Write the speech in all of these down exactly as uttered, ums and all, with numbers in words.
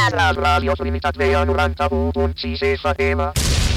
La ràdio Trinitat Vella noranta-u punt sis F M.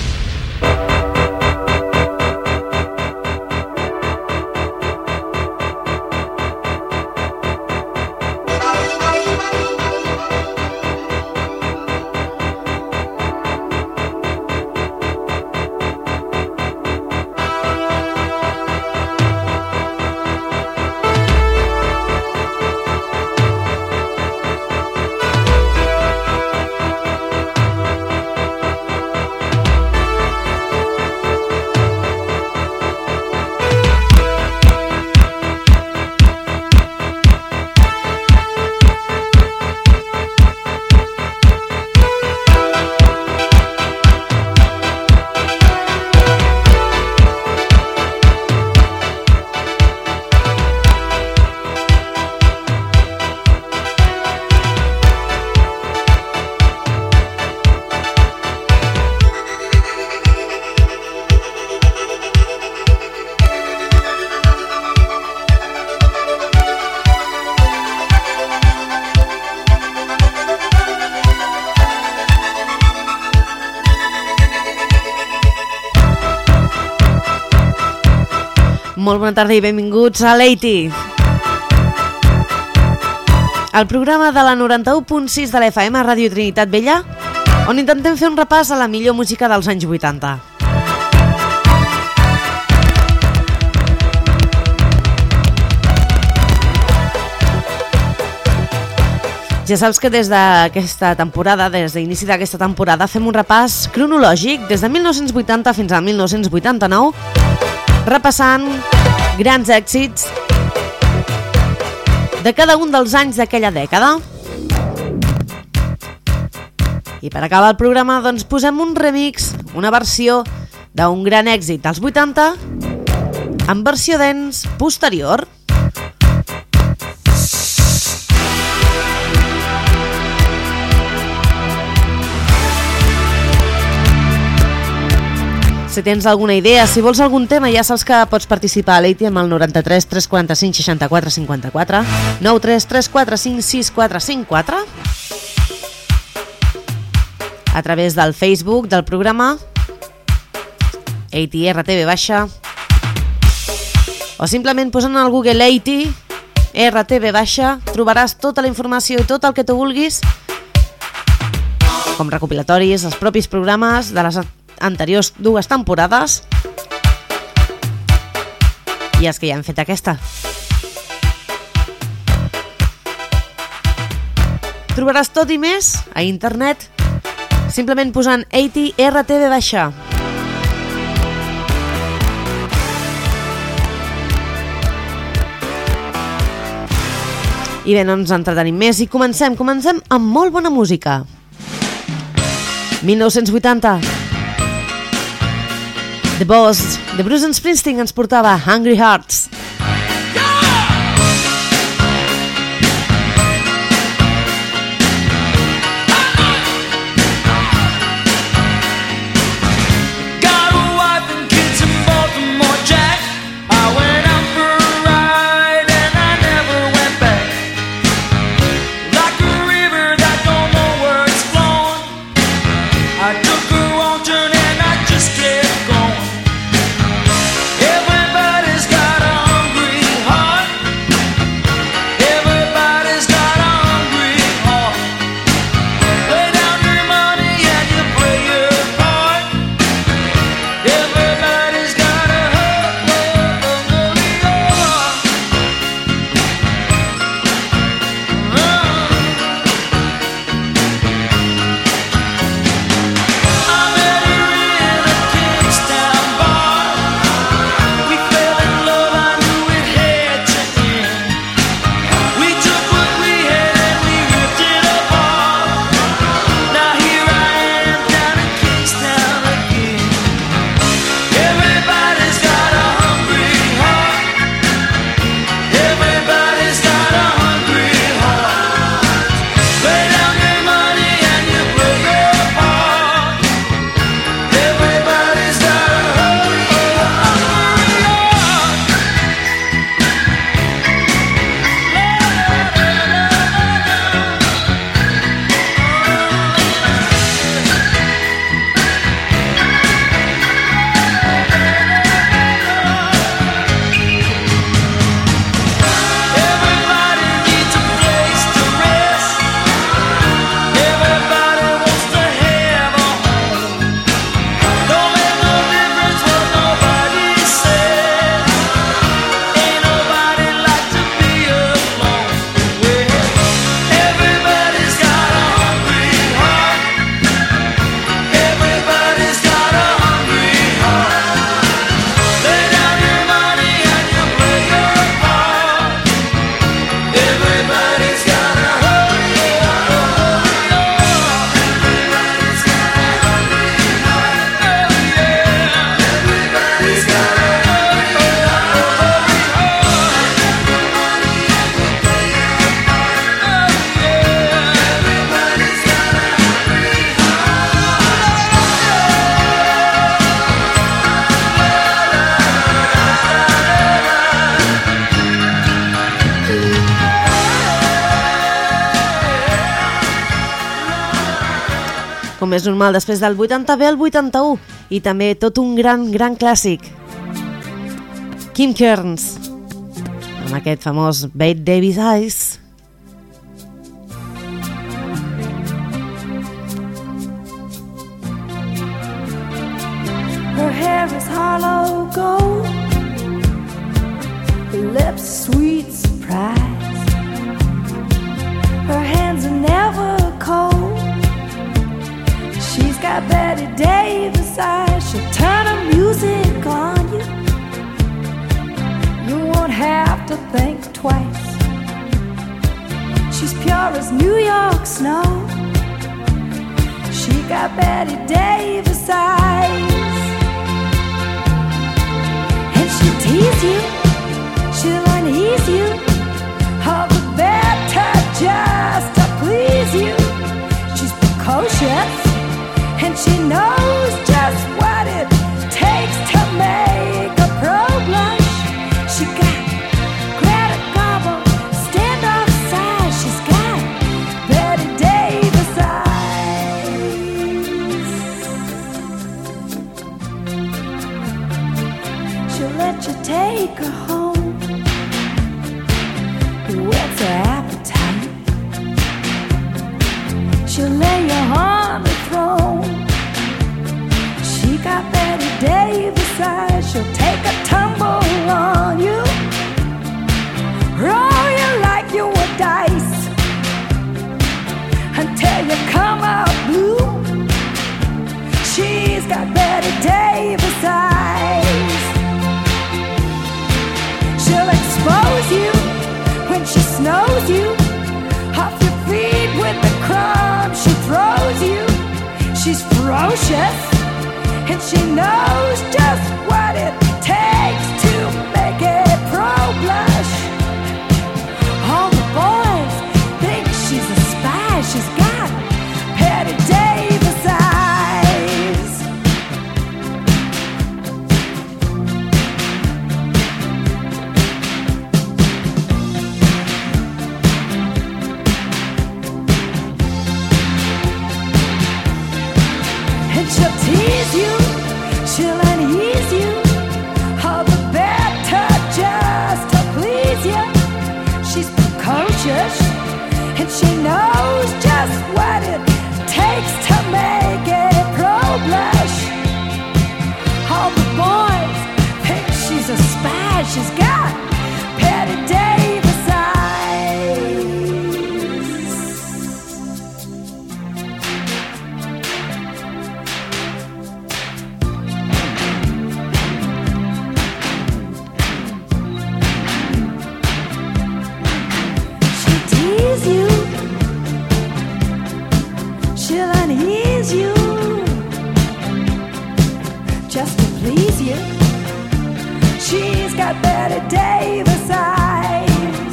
Molt bona tarda i benvinguts a l'Eiti, el programa de la noranta-u punt sis de l'F M Ràdio Trinitat Vella, on intentem fer un repàs a la millor música dels anys vuitanta. Ja saps que des d'aquesta temporada, des d'inici d'aquesta temporada, fem un repàs cronològic des de mil nou-cents vuitanta fins al mil nou-cents vuitanta-nou, repassant grans èxits de cada un dels anys d'aquella dècada. I per acabar el programa, doncs, posem un remix, una versió d'un gran èxit dels vuitanta en versió dance posterior. Si tens alguna idea, si vols algun tema, ja saps que pots participar a l'Eiti amb el noranta-tres tres quaranta-cinc seixanta-quatre cinquanta-quatre, nou tres tres quatre cinc sis quatre cinc quatre, a través del Facebook del programa Eiti R T V baixa, o simplement posant al Google Eiti R T V baixa, trobaràs tota la informació i tot el que tu vulguis, com recopilatoris, els propis programes de les anteriors dues temporades i els que ja han fet aquesta. Trobaràs tot i més a internet simplement posant Eiti R T V baixa. I bé, no ens entretenim més i comencem, comencem amb molt bona música. mil nou-cents vuitanta. The Boss, de Bruce Springsteen, ens portava Hungry Hearts. Everybody's got a Com és normal, després del vuitanta ve el vuitanta-u i també tot un gran, gran clàssic. Kim Kearns, amb aquest famós Bette Davis Eyes. Her hair is hollow gold, her lips sweet surprise, her hands are never cold. She's got Bette Davis eyes, she'll turn her music on you. You won't have to think twice. She's pure as New York snow. She got Bette Davis eyes. And she'll tease you, she'll unease you, all the better just to please you. She's precocious, and she knows just what it takes to make a pro blush. She got Greta Garbo, standoff size. She's got Bette Davis eyes. She'll let you take her home, whet's her appetite. She'll lay you on the throne. She got Bette Davis eyes. She'll take a tumble on you, roll you like you were dice, until you come out blue. She's got Bette Davis eyes. She'll expose you when she snows you, off your feet with the crumbs she throws you. She's ferocious, and she knows just what it takes to make a pro blush. All the boys think she's a spy. She's got Bette Davis eyes. And she'll tease you, she'll unease you, all the better just to please you. She's precocious, and she knows just what it takes to make a pro blush. All the boys think she's a spy. She's got Bette Davis eyes. She'll tease you, she'll unease you, just to please you. She's got Bette Davis eyes.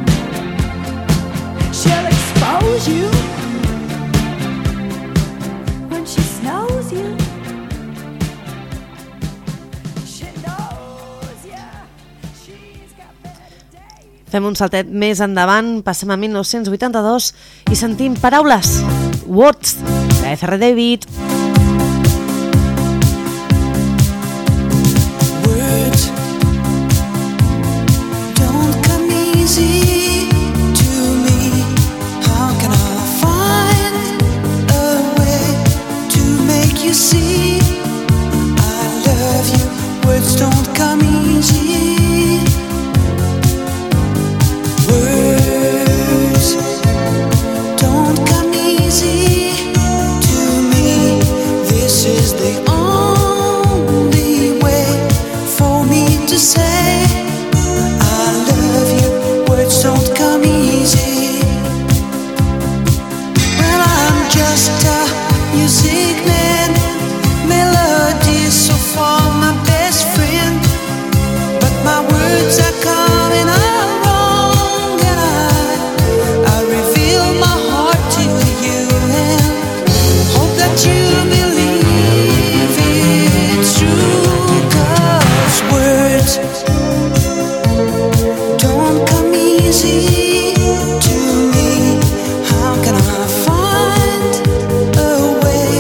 She'll expose you when she snows you. She knows ya. She's got Bette Davis. Fem un saltet més endavant, passem a mil nou-cents vuitanta-dos i sentim Paraules, Words, de F R David. Words don't come easy to me. How can I find a way to make you see I love you? Words don't come easy. Words don't come easy to me. This is the only way for me to say I love you. Words don't come easy. Well, I'm just a music man, melodies so far my best friend, but my words are coming out wrong, and I I reveal my heart to you and hope that you believe it's true. 'Cause words don't come easy to me. How can I find a way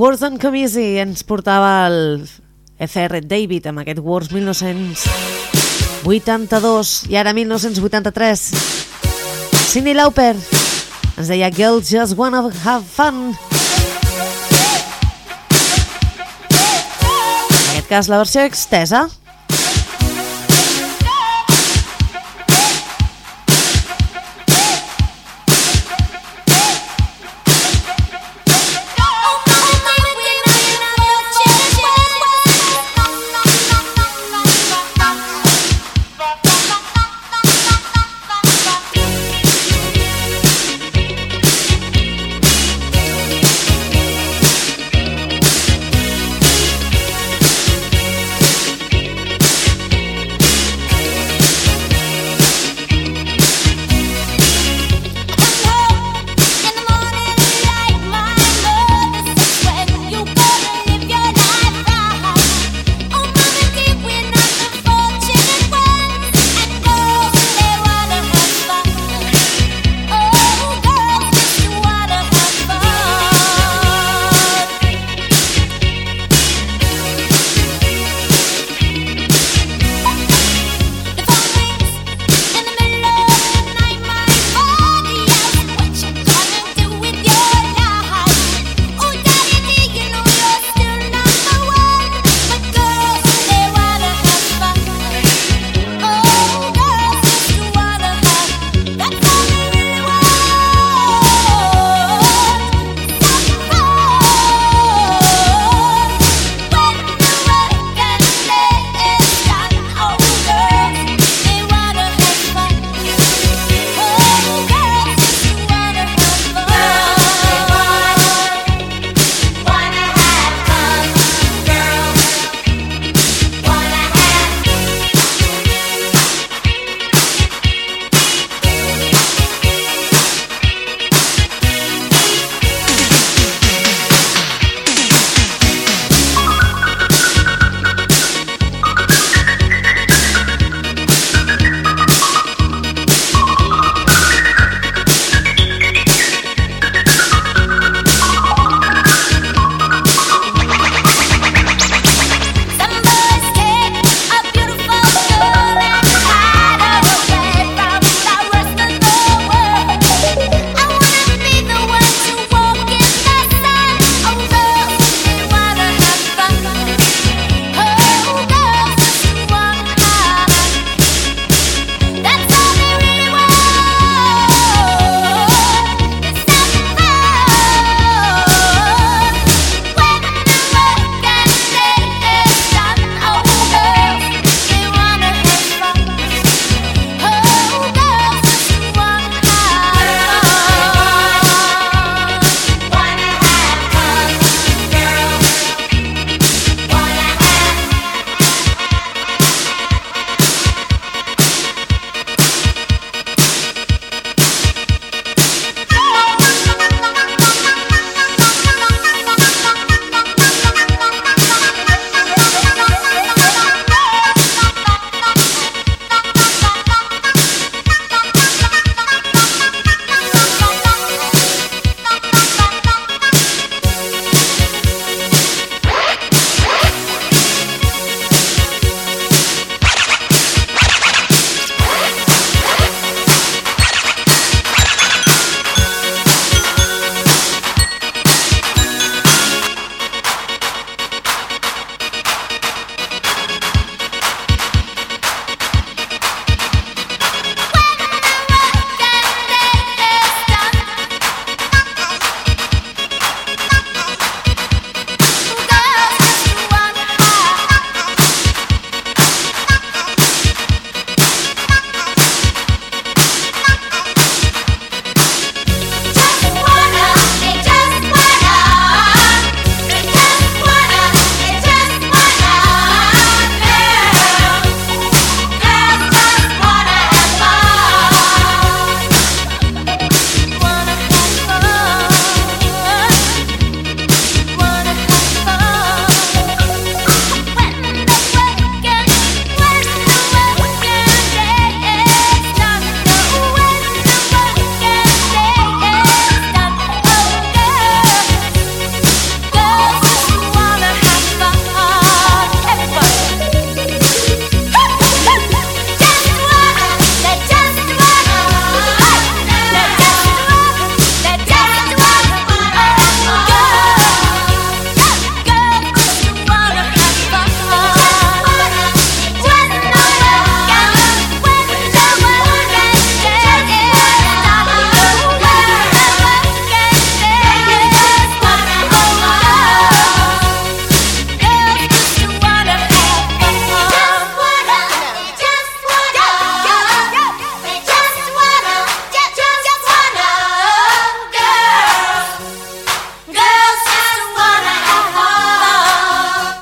Words Don't Come Easy ens portava el F R David amb aquest Words mil nou-cents vuitanta-dos i ara mil nou-cents vuitanta-tres. Cyndi Lauper ens deia Girls Just Wanna Have Fun. En aquest cas la versió extesa.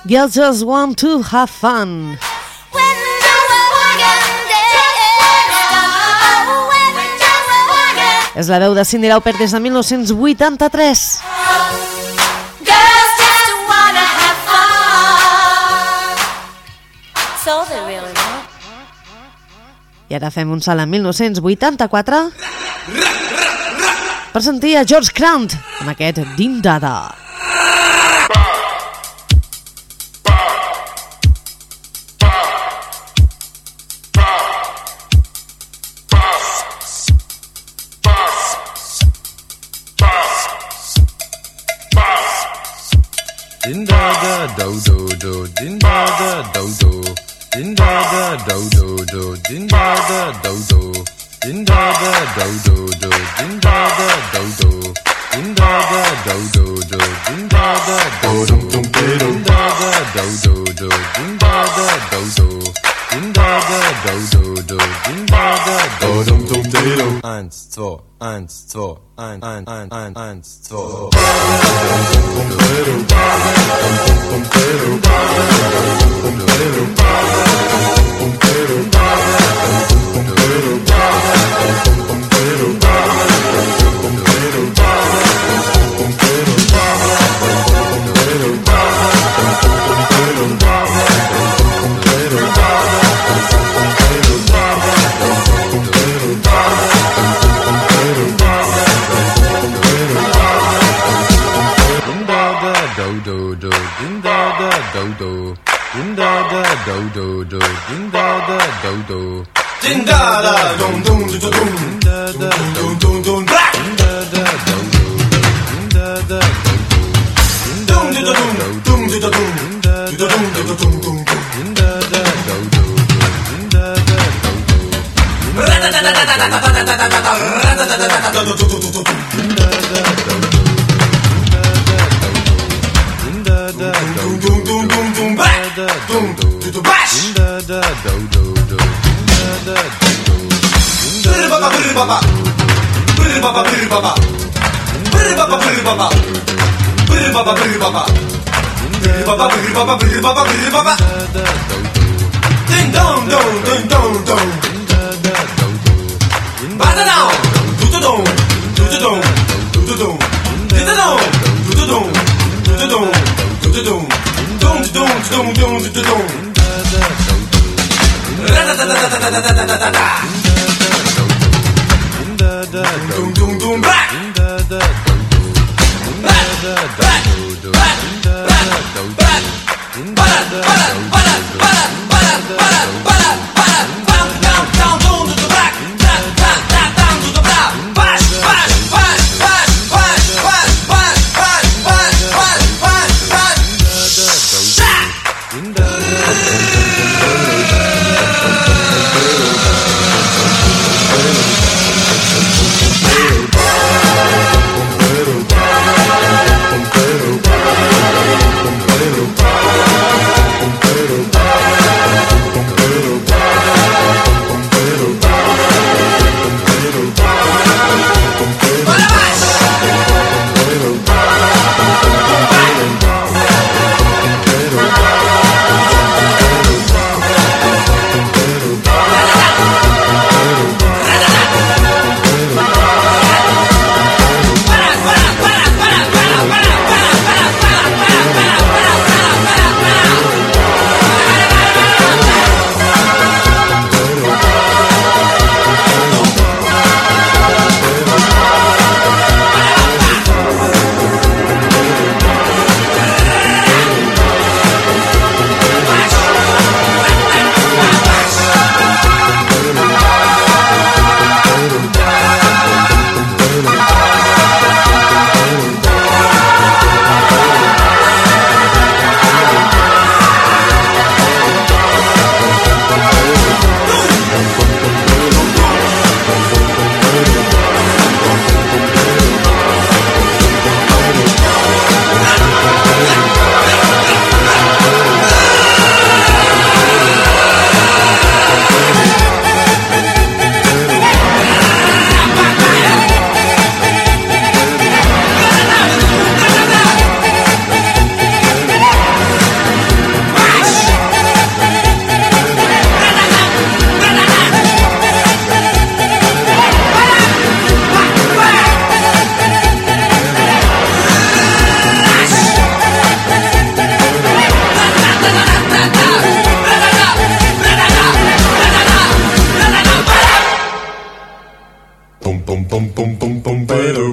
Girls Just Want to Have Fun. És la veu de Cyndi Lauper des de mil nou-cents vuitanta-tres. I ara fem un salt a mil nou-cents vuitanta-quatre per sentir a George Crumb amb aquest Din Dada. Din da da do do do, din da da do do, din da da do do do, din da da do do, din da da do do do, din da da do do, din da da do do do, din da da do do, din da da do do do, din da da do do, din da da do do do, din da da do do do. Eins, zwei, eins, zwei, ein, ein, ein, ein, eins, zwei. Do do, din da da do do, din da da do do do, din da da do do, din da da dum dum dum dum, din da da dum dum dum, din da da do do, din da da do do, din da dum dum dum dum, din da da dum dum dum dum, din da da do do, din da da do do, ra da da da da da da da da da da da da da da da.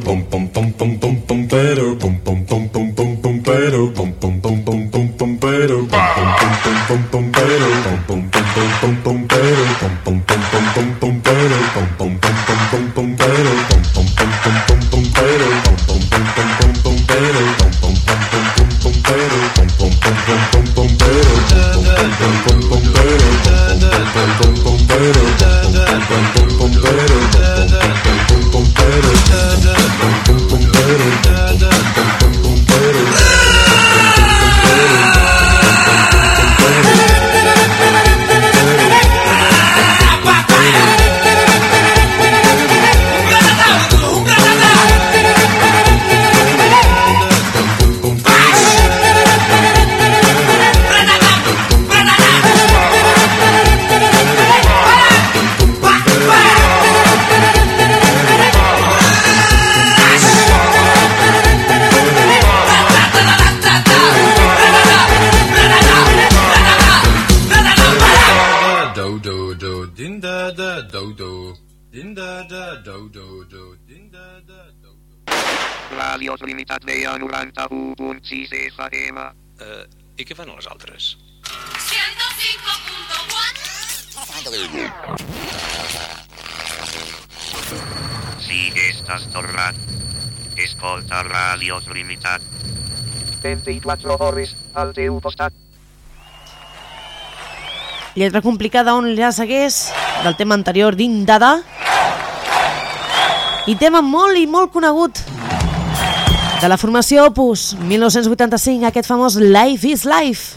pum pum pum pum pum pum pero pum pum pum pum pum pum pero pum pum pum pum pum pum pero pum pum pum pum pum pero pum pum pum pum pum pero pum pum pum pum pum pero pum pum pum pum pum pero pum pum pum pum pum pero pum pum pum pum pum pero pum pum pum pum pum pero pum pum pum pum pum pero pum pum pum pum pero pum pum pum pum pero pum pum pum pum pero pum pum pum pero Ràdios Limitat veia noranta-u punt sis F M. Uh, I què fan les altres? ciento cinco punto cuatro. Si estàs tornat, escolta Ràdios Limitat. vint-i-quatre hores al teu costat. Lletra complicada on ja segueix del tema anterior d'Indada. I tema molt i molt conegut de la formació Opus, mil nou-cents vuitanta-cinc, aquest famós Life is Life.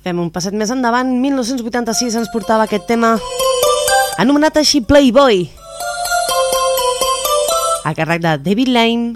Fem un passet més endavant. mil nou-cents vuitanta-sis ens portava aquest tema anomenat així Playboy, a càrrec de David Lane.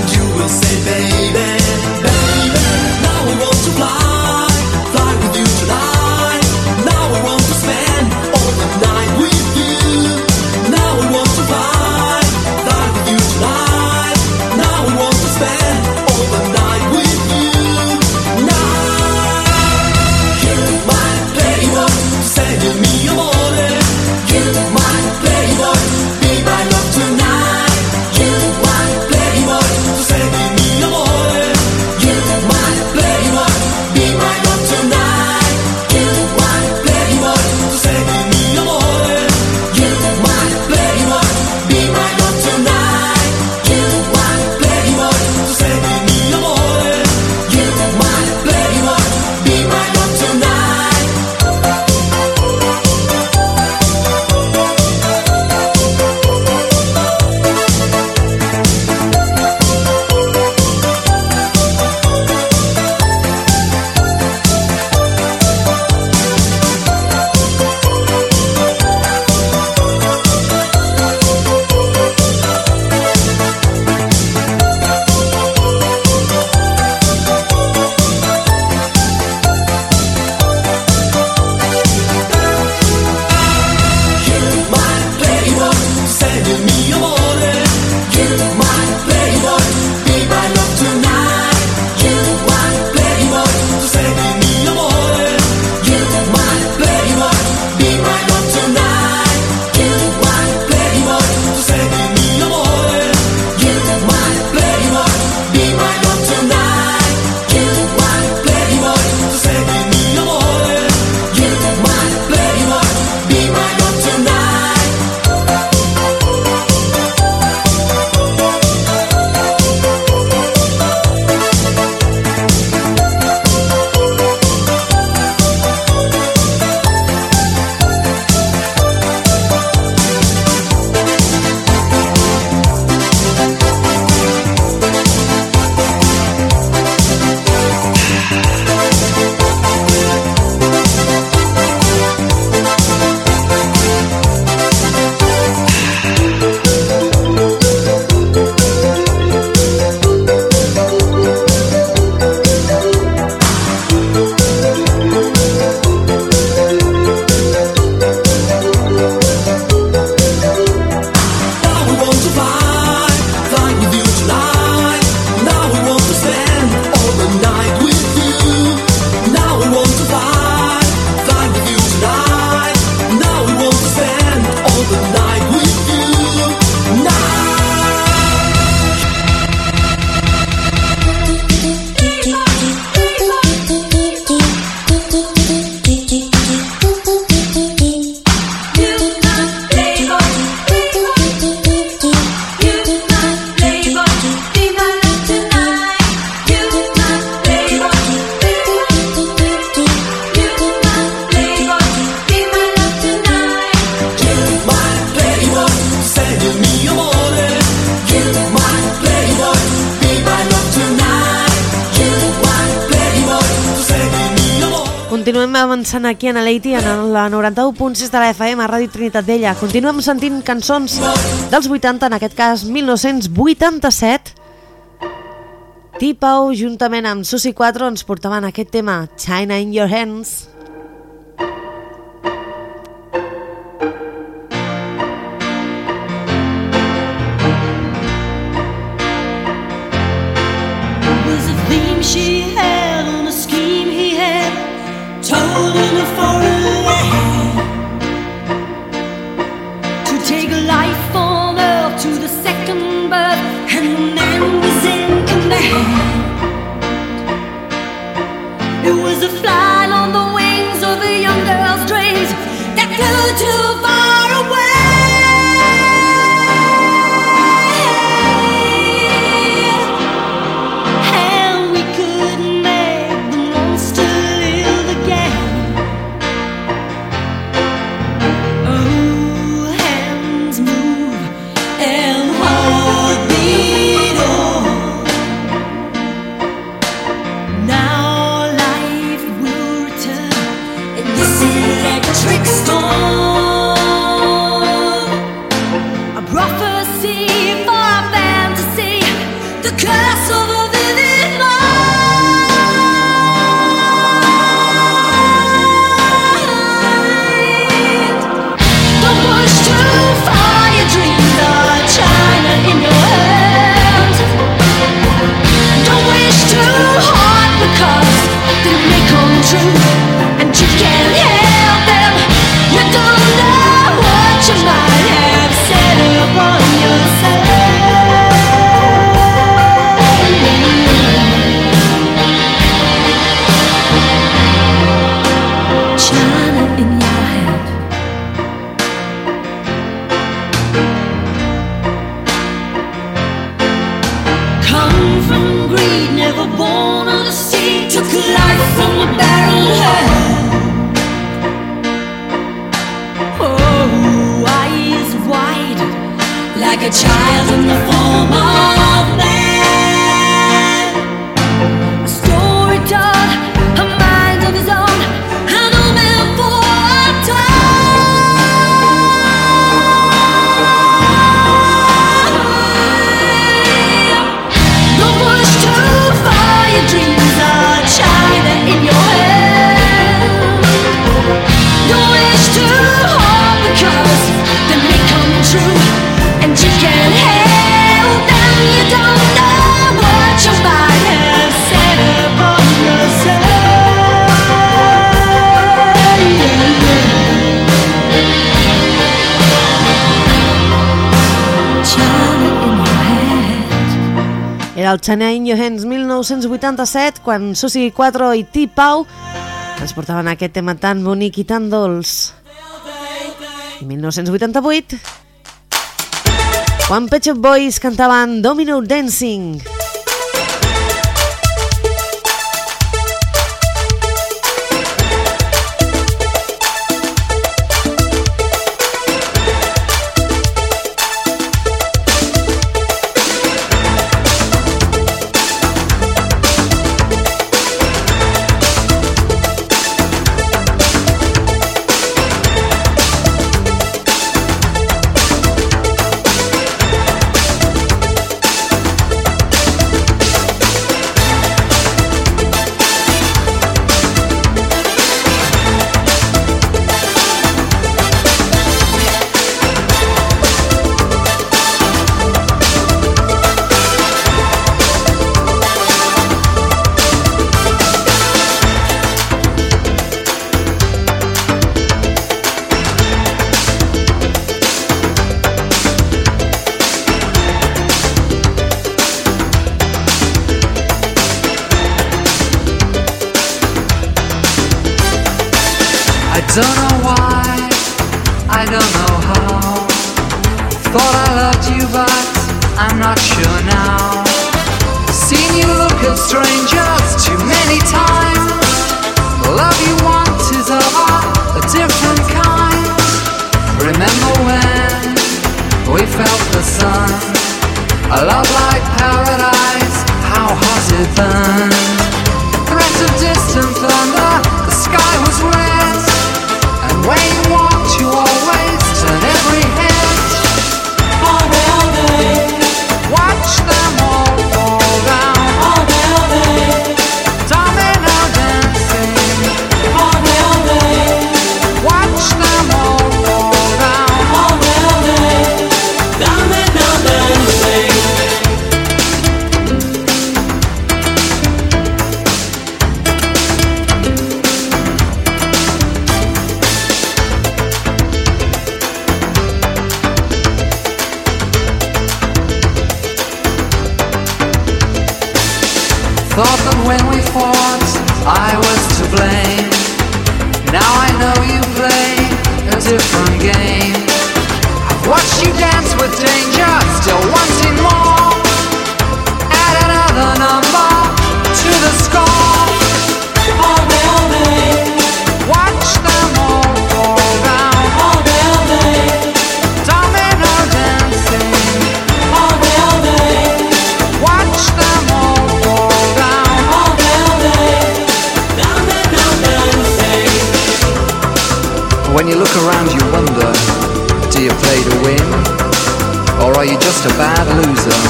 Fly, fly with you tonight. continuem avançant aquí en l'A-T, en la noranta-u punt sis de la F M, a Ràdio Trinitat Vella. Continuem sentint cançons dels vuitanta, en aquest cas mil nou-cents vuitanta-set. T-Pau, juntament amb Susi quatre, ens portaven aquest tema, China in Your Hands. She had on a scheme he had told in a foreign land to take life on earth to the second birth, and the man was in command. It was a flight on the wings of a young girl's dreams that flew too far away. El China in Your Hands mil nou-cents vuitanta-set, quan Susi quatre i T-Pau ens portaven aquest tema tan bonic i tan dolç. I mil nou-cents vuitanta-vuit, quan Pet Shop Boys cantaven Domino Dancing. Don't know why, I don't know how. Thought I loved you but I'm not sure now. Seen you look at strangers too many times. The love you want is of a different kind. Remember when we felt the sun, a love like paradise, how hot it burned. The threat of distant thunder, the sky Thought that when we fought, I was to blame. Now I know you play a different game. I've watched you dance with danger, still wanting more. Add another number to the score. All day, all day. Watch them all fall down. All day, all day. Domino dancing. All day, all day. Watch them all fall down. All day, all day. Domino dancing. When you look around you wonder, do you play to win? Or are you just a bad loser?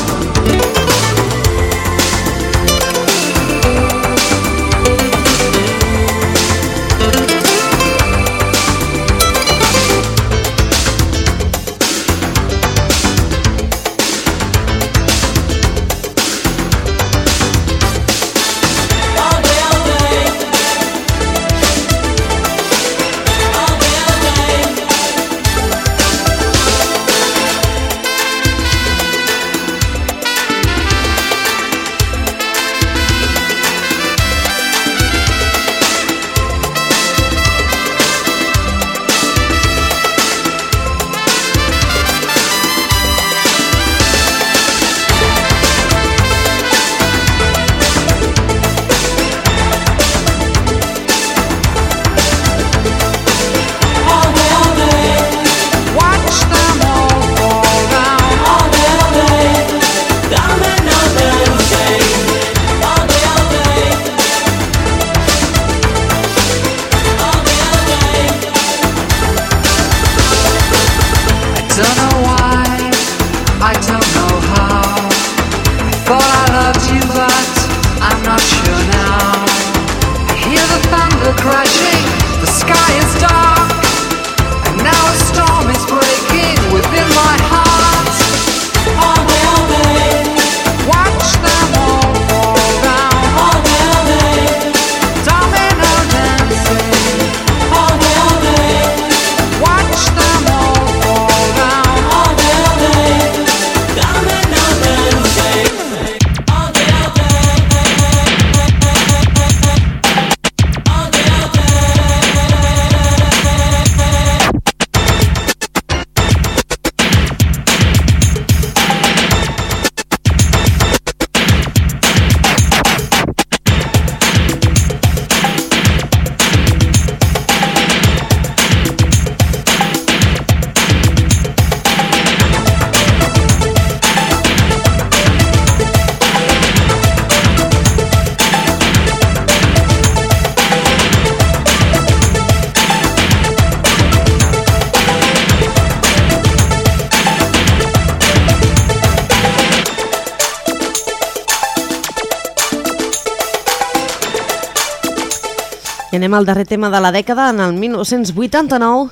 I anem al darrer tema de la dècada. En el mil nou-cents vuitanta-nou,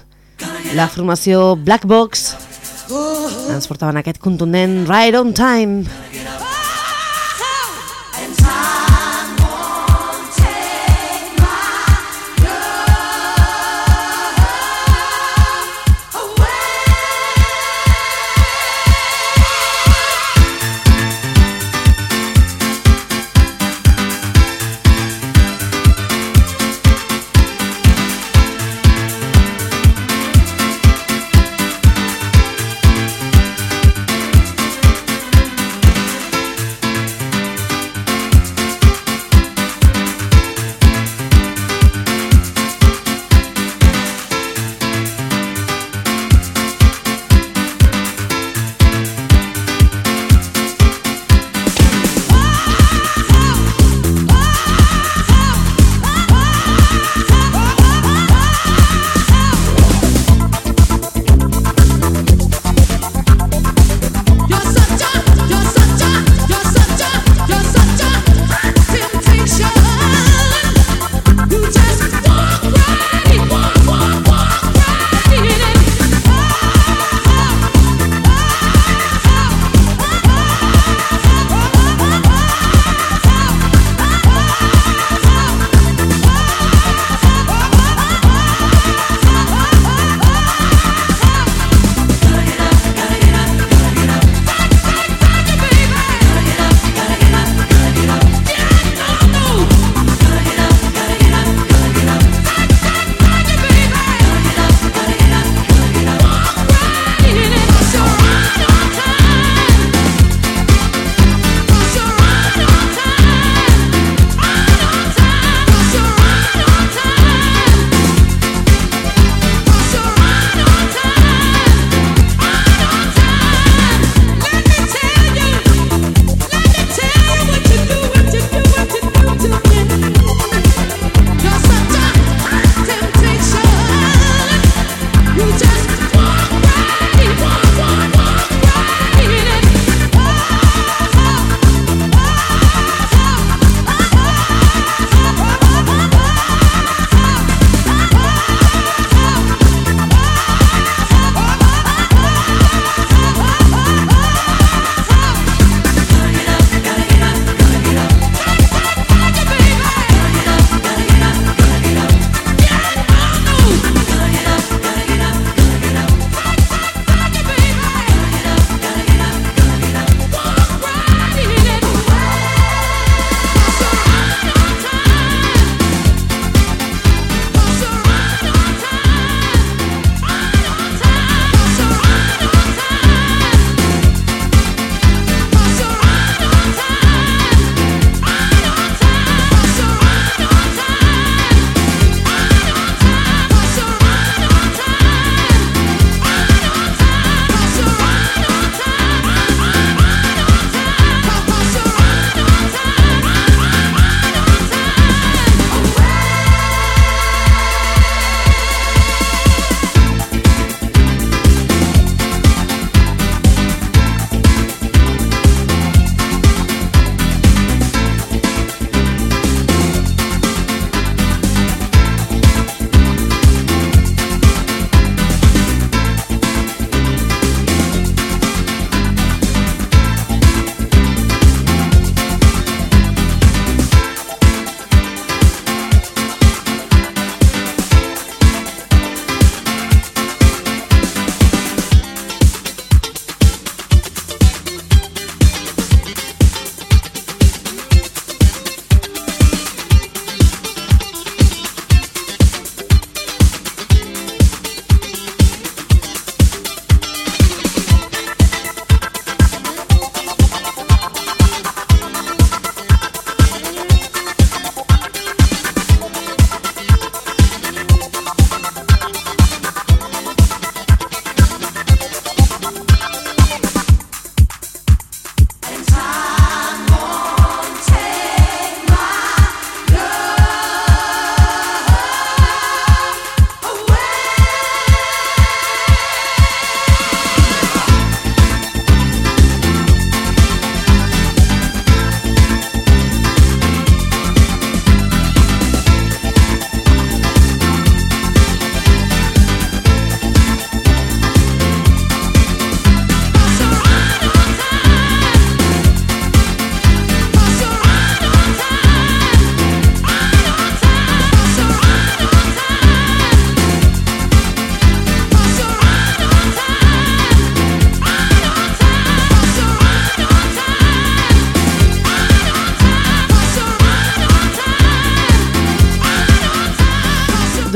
la formació Black Box ens portaven aquest contundent Right on Time.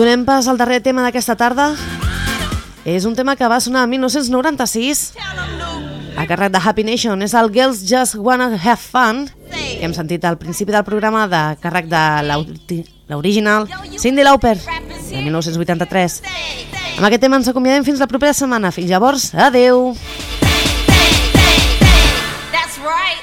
Donem pas al darrer tema d'aquesta tarda. És un tema que va sonar en mil nou-cents noranta-sis a càrrec de Happy Nation. És el Girls Just Wanna Have Fun, que hem sentit al principi del programa, de càrrec de l'original Cyndi Lauper de mil nou-cents vuitanta-tres. Amb aquest tema ens acomiadem fins la propera setmana. Fins llavors, adeu! That's right.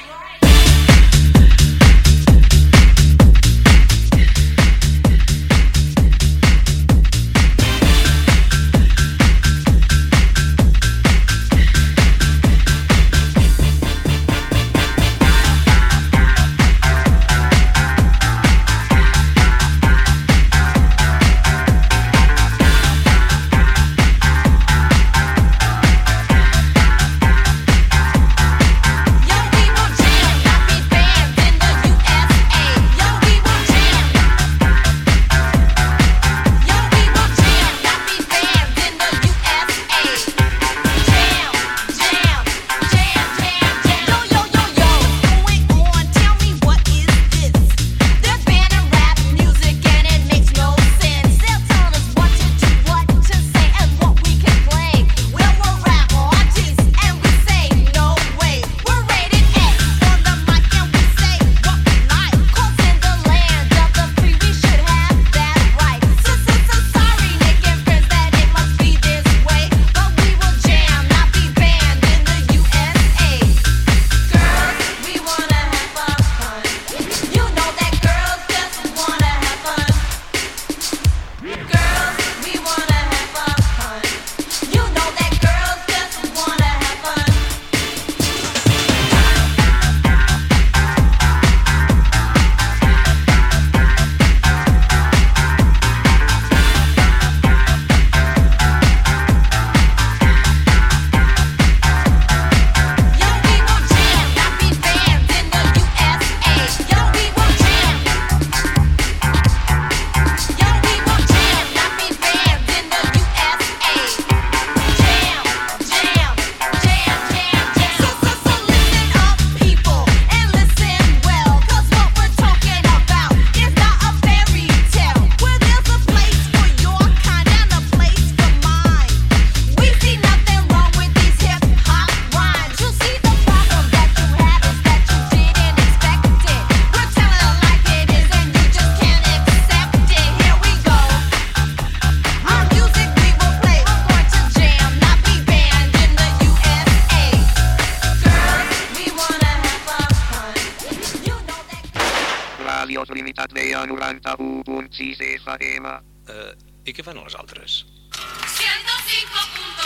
Limitat veia noranta-u punt sis F M. Uh, I què fan les altres? ciento cinco punto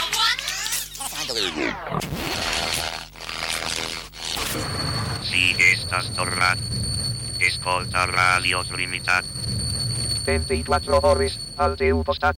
cuatro. Si estàs tornat, escolta Ràdios Limitat. vint-i-quatre hores al teu costat.